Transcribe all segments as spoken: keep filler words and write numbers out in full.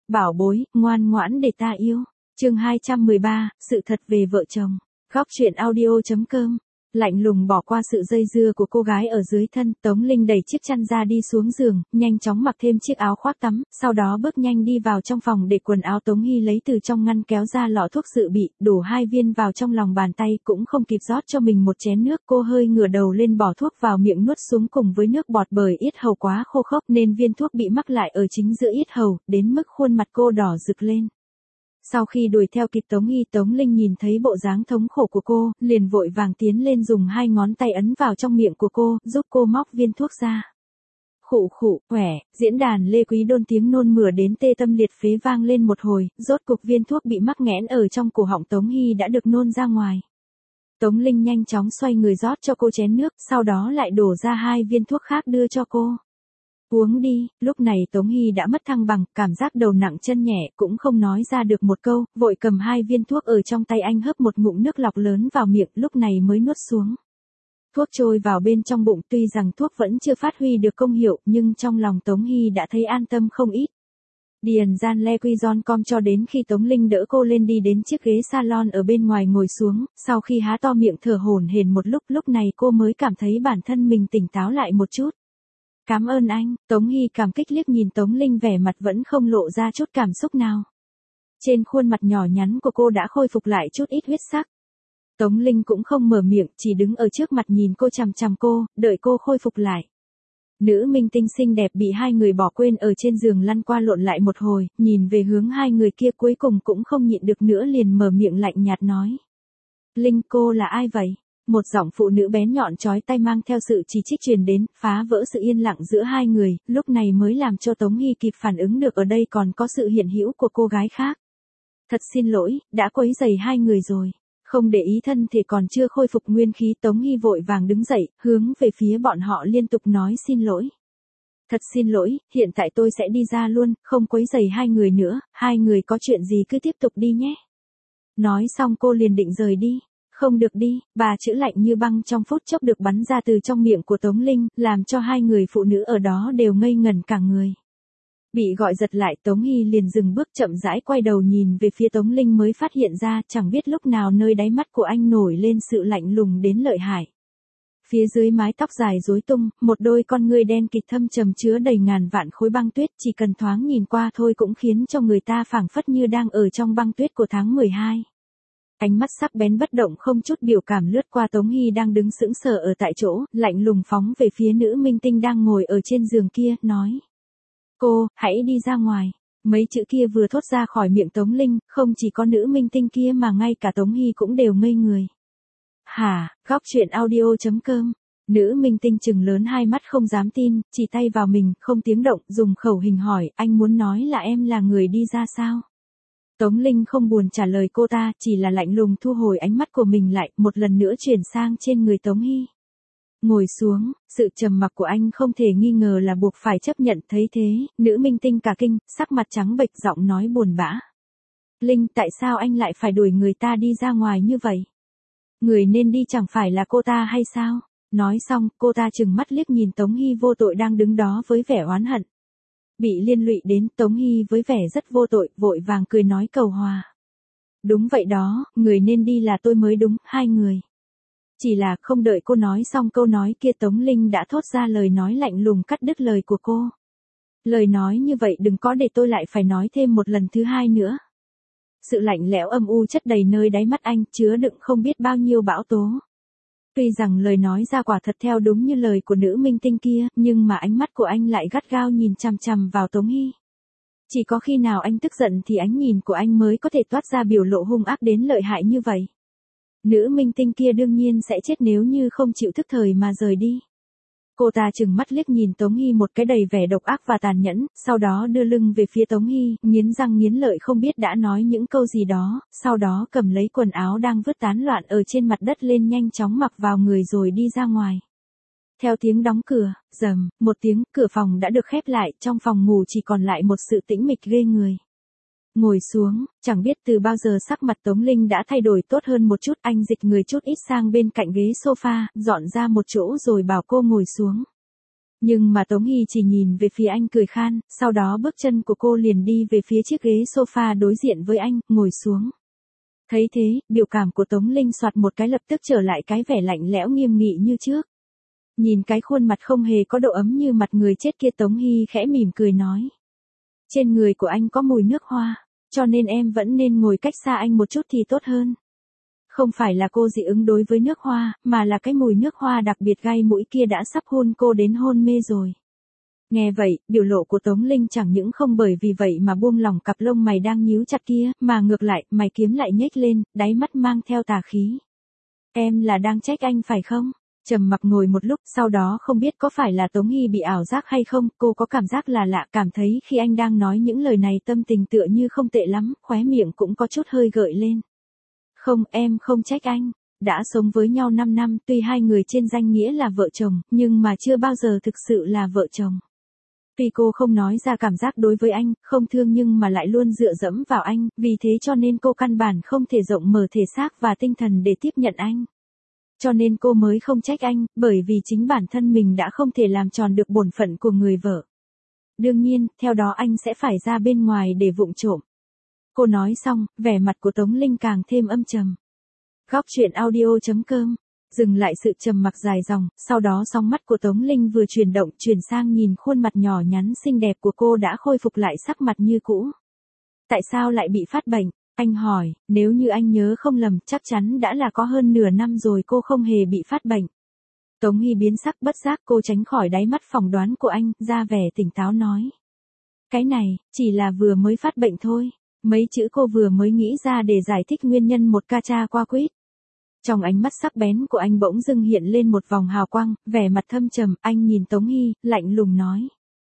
bảo bối, ngoan ngoãn để ta yêu. Chương hai trăm mười ba, sự thật về vợ chồng. Góc truyện audio chấm com. Lạnh lùng bỏ qua sự dây dưa của cô gái ở dưới thân, Tống Linh đẩy chiếc chăn ra đi xuống giường, nhanh chóng mặc thêm chiếc áo khoác tắm, sau đó bước nhanh đi vào trong phòng để quần áo. Tống Hy lấy từ trong ngăn kéo ra lọ thuốc dự bị, đổ hai viên vào trong lòng bàn tay, cũng không kịp rót cho mình một chén nước. Cô hơi ngửa đầu lên bỏ thuốc vào miệng nuốt xuống cùng với nước bọt, bởi yết hầu quá khô khốc nên viên thuốc bị mắc lại ở chính giữa yết hầu, đến mức khuôn mặt cô đỏ rực lên. Sau khi đuổi theo kịp Tống Hy, Tống Linh nhìn thấy bộ dáng thống khổ của cô, liền vội vàng tiến lên dùng hai ngón tay ấn vào trong miệng của cô, giúp cô móc viên thuốc ra. Khụ khụ, khỏe, diễn đàn Lê Quý Đôn tiếng nôn mửa đến tê tâm liệt phế vang lên một hồi, rốt cục viên thuốc bị mắc nghẽn ở trong cổ họng Tống Hy đã được nôn ra ngoài. Tống Linh nhanh chóng xoay người rót cho cô chén nước, sau đó lại đổ ra hai viên thuốc khác đưa cho cô. Uống đi. Lúc này Tống Hy đã mất thăng bằng, cảm giác đầu nặng chân nhẹ, cũng không nói ra được một câu, vội cầm hai viên thuốc ở trong tay anh hớp một ngụm nước lọc lớn vào miệng, lúc này mới nuốt xuống. Thuốc trôi vào bên trong bụng, tuy rằng thuốc vẫn chưa phát huy được công hiệu, nhưng trong lòng Tống Hy đã thấy an tâm không ít. Điền gian le quy giòn com cho đến khi Tống Linh đỡ cô lên đi đến chiếc ghế salon ở bên ngoài ngồi xuống, sau khi há to miệng thở hổn hển một lúc, lúc này cô mới cảm thấy bản thân mình tỉnh táo lại một chút. Cảm ơn anh. Tống Hy cảm kích liếc nhìn Tống Linh, vẻ mặt vẫn không lộ ra chút cảm xúc nào. Trên khuôn mặt nhỏ nhắn của cô đã khôi phục lại chút ít huyết sắc. Tống Linh cũng không mở miệng, chỉ đứng ở trước mặt nhìn cô chằm chằm cô, đợi cô khôi phục lại. Nữ minh tinh xinh đẹp bị hai người bỏ quên ở trên giường lăn qua lộn lại một hồi, nhìn về hướng hai người kia cuối cùng cũng không nhịn được nữa, liền mở miệng lạnh nhạt nói. Linh, cô là ai vậy? Một giọng phụ nữ bén nhọn chói tai mang theo sự chỉ trích truyền đến, phá vỡ sự yên lặng giữa hai người, lúc này mới làm cho Tống Hy kịp phản ứng được ở đây còn có sự hiện hữu của cô gái khác. Thật xin lỗi, đã quấy rầy hai người rồi. Không để ý thân thể còn chưa khôi phục nguyên khí, Tống Hy vội vàng đứng dậy, hướng về phía bọn họ liên tục nói xin lỗi. Thật xin lỗi, hiện tại tôi sẽ đi ra luôn, không quấy rầy hai người nữa, hai người có chuyện gì cứ tiếp tục đi nhé. Nói xong cô liền định rời đi. Không được đi, ba chữ lạnh như băng trong phút chốc được bắn ra từ trong miệng của Tống Linh, làm cho hai người phụ nữ ở đó đều ngây ngẩn cả người. Bị gọi giật lại, Tống Hy liền dừng bước, chậm rãi quay đầu nhìn về phía Tống Linh, mới phát hiện ra chẳng biết lúc nào nơi đáy mắt của anh nổi lên sự lạnh lùng đến lợi hại. Phía dưới mái tóc dài rối tung, một đôi con ngươi đen kịt thâm trầm chứa đầy ngàn vạn khối băng tuyết, chỉ cần thoáng nhìn qua thôi cũng khiến cho người ta phảng phất như đang ở trong băng tuyết của tháng mười hai. Ánh mắt sắc bén bất động không chút biểu cảm lướt qua Tống Hy đang đứng sững sờ ở tại chỗ, lạnh lùng phóng về phía nữ minh tinh đang ngồi ở trên giường kia, nói. Cô, hãy đi ra ngoài. Mấy chữ kia vừa thốt ra khỏi miệng Tống Linh, không chỉ có nữ minh tinh kia mà ngay cả Tống Hy cũng đều ngây người. Hả, góc truyện audio chấm com. Nữ minh tinh trừng lớn hai mắt không dám tin, chỉ tay vào mình, không tiếng động, dùng khẩu hình hỏi, anh muốn nói là em là người đi ra sao? Tống Linh không buồn trả lời cô ta, chỉ là lạnh lùng thu hồi ánh mắt của mình lại, một lần nữa chuyển sang trên người Tống Hy. Ngồi xuống, sự trầm mặc của anh không thể nghi ngờ là buộc phải chấp nhận. Thấy thế, nữ minh tinh cả kinh, sắc mặt trắng bệch, giọng nói buồn bã. Linh, tại sao anh lại phải đuổi người ta đi ra ngoài như vậy? Người nên đi chẳng phải là cô ta hay sao? Nói xong, cô ta trừng mắt liếc nhìn Tống Hy vô tội đang đứng đó với vẻ oán hận. Bị liên lụy đến, Tống Hy với vẻ rất vô tội, vội vàng cười nói cầu hòa. Đúng vậy đó, người nên đi là tôi mới đúng, hai người. Chỉ là không đợi cô nói xong câu nói kia, Tống Linh đã thốt ra lời nói lạnh lùng cắt đứt lời của cô. Lời nói như vậy đừng có để tôi lại phải nói thêm một lần thứ hai nữa. Sự lạnh lẽo âm u chất đầy nơi đáy mắt anh, chứa đựng không biết bao nhiêu bão tố. Tuy rằng lời nói ra quả thật theo đúng như lời của nữ minh tinh kia, nhưng mà ánh mắt của anh lại gắt gao nhìn chằm chằm vào Tống Hy. Chỉ có khi nào anh tức giận thì ánh nhìn của anh mới có thể toát ra biểu lộ hung ác đến lợi hại như vậy. Nữ minh tinh kia đương nhiên sẽ chết nếu như không chịu thức thời mà rời đi. Cô ta trừng mắt liếc nhìn Tống Hy một cái đầy vẻ độc ác và tàn nhẫn, sau đó đưa lưng về phía Tống Hy, nghiến răng nghiến lợi không biết đã nói những câu gì đó, sau đó cầm lấy quần áo đang vứt tán loạn ở trên mặt đất lên, nhanh chóng mặc vào người rồi đi ra ngoài. Theo tiếng đóng cửa, rầm, một tiếng, cửa phòng đã được khép lại, trong phòng ngủ chỉ còn lại một sự tĩnh mịch ghê người. Ngồi xuống, chẳng biết từ bao giờ sắc mặt Tống Linh đã thay đổi tốt hơn một chút, anh dịch người chút ít sang bên cạnh ghế sofa, dọn ra một chỗ rồi bảo cô ngồi xuống. Nhưng mà Tống Hy chỉ nhìn về phía anh cười khan, sau đó bước chân của cô liền đi về phía chiếc ghế sofa đối diện với anh, ngồi xuống. Thấy thế, biểu cảm của Tống Linh soạt một cái lập tức trở lại cái vẻ lạnh lẽo nghiêm nghị như trước. Nhìn cái khuôn mặt không hề có độ ấm như mặt người chết kia, Tống Hy khẽ mỉm cười nói. Trên người của anh có mùi nước hoa, cho nên em vẫn nên ngồi cách xa anh một chút thì tốt hơn. Không phải là cô dị ứng đối với nước hoa, mà là cái mùi nước hoa đặc biệt gai mũi kia đã sắp hôn cô đến hôn mê rồi. Nghe vậy, biểu lộ của Tống Linh chẳng những không bởi vì vậy mà buông lỏng cặp lông mày đang nhíu chặt kia, mà ngược lại, mày kiếm lại nhếch lên, đáy mắt mang theo tà khí. Em là đang trách anh phải không? Trầm mặc ngồi một lúc, sau đó không biết có phải là Tống Hy bị ảo giác hay không, cô có cảm giác là lạ, cảm thấy khi anh đang nói những lời này tâm tình tựa như không tệ lắm, khóe miệng cũng có chút hơi gợi lên. Không, em không trách anh. Đã sống với nhau năm năm, tuy hai người trên danh nghĩa là vợ chồng, nhưng mà chưa bao giờ thực sự là vợ chồng. Tuy cô không nói ra cảm giác đối với anh, không thương nhưng mà lại luôn dựa dẫm vào anh, vì thế cho nên cô căn bản không thể rộng mở thể xác và tinh thần để tiếp nhận anh. Cho nên cô mới không trách anh, bởi vì chính bản thân mình đã không thể làm tròn được bổn phận của người vợ. Đương nhiên, theo đó anh sẽ phải ra bên ngoài để vụng trộm. Cô nói xong, vẻ mặt của Tống Linh càng thêm âm trầm. Góc truyện audio chấm com dừng lại sự trầm mặc dài dòng, sau đó song mắt của Tống Linh vừa chuyển động chuyển sang nhìn khuôn mặt nhỏ nhắn xinh đẹp của cô đã khôi phục lại sắc mặt như cũ. Tại sao lại bị phát bệnh? Anh hỏi, nếu như anh nhớ không lầm, chắc chắn đã là có hơn nửa năm rồi cô không hề bị phát bệnh. Tống Hy biến sắc, bất giác cô tránh khỏi đáy mắt phỏng đoán của anh, ra vẻ tỉnh táo nói. Cái này, chỉ là vừa mới phát bệnh thôi. Mấy chữ cô vừa mới nghĩ ra để giải thích nguyên nhân một ca cha qua quýt. Trong ánh mắt sắc bén của anh bỗng dưng hiện lên một vòng hào quang, vẻ mặt thâm trầm, anh nhìn Tống Hy, lạnh lùng nói.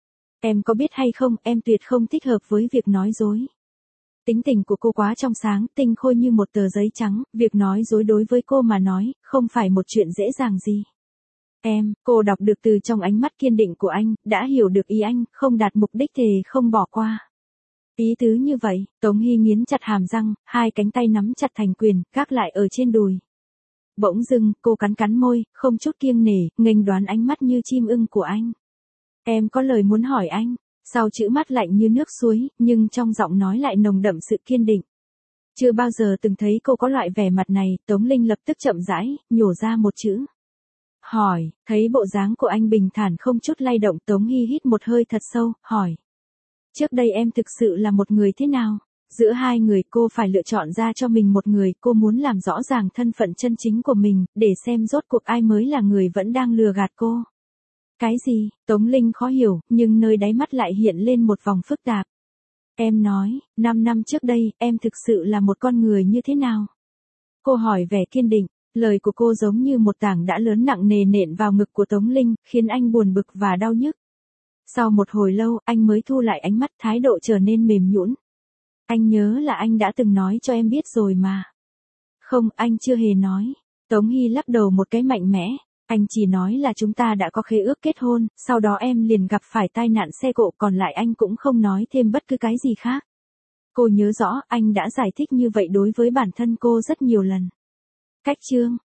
Em có biết hay không, em tuyệt không thích hợp với việc nói dối. Tính tình của cô quá trong sáng, tinh khôi như một tờ giấy trắng, việc nói dối đối với cô mà nói, không phải một chuyện dễ dàng gì. Em, cô đọc được từ trong ánh mắt kiên định của anh, đã hiểu được ý anh, không đạt mục đích thì không bỏ qua. Ý tứ như vậy, Tống Hy nghiến chặt hàm răng, hai cánh tay nắm chặt thành quyền, gác lại ở trên đùi. Bỗng dưng, cô cắn cắn môi, không chút kiêng nể, nghênh đoán ánh mắt như chim ưng của anh. Em có lời muốn hỏi anh. Sau chữ mắt lạnh như nước suối, nhưng trong giọng nói lại nồng đậm sự kiên định. Chưa bao giờ từng thấy cô có loại vẻ mặt này, Tống Linh lập tức chậm rãi, nhổ ra một chữ. Hỏi, thấy bộ dáng của anh bình thản không chút lay động, Tống Hy hít một hơi thật sâu, hỏi. Trước đây em thực sự là một người thế nào? Giữa hai người cô phải lựa chọn ra cho mình một người, cô muốn làm rõ ràng thân phận chân chính của mình, để xem rốt cuộc ai mới là người vẫn đang lừa gạt cô. Cái gì? Tống Linh khó hiểu, nhưng nơi đáy mắt lại hiện lên một vòng phức tạp. Em nói, năm năm trước đây, em thực sự là một con người như thế nào? Cô hỏi vẻ kiên định, lời của cô giống như một tảng đã lớn nặng nề nện vào ngực của Tống Linh, khiến anh buồn bực và đau nhức. Sau một hồi lâu, anh mới thu lại ánh mắt, thái độ trở nên mềm nhũn. Anh nhớ là anh đã từng nói cho em biết rồi mà. Không, anh chưa hề nói. Tống Hy lắc đầu một cái mạnh mẽ. Anh chỉ nói là chúng ta đã có khế ước kết hôn, sau đó em liền gặp phải tai nạn xe cộ, còn lại anh cũng không nói thêm bất cứ cái gì khác. Cô nhớ rõ, anh đã giải thích như vậy đối với bản thân cô rất nhiều lần. Cách chương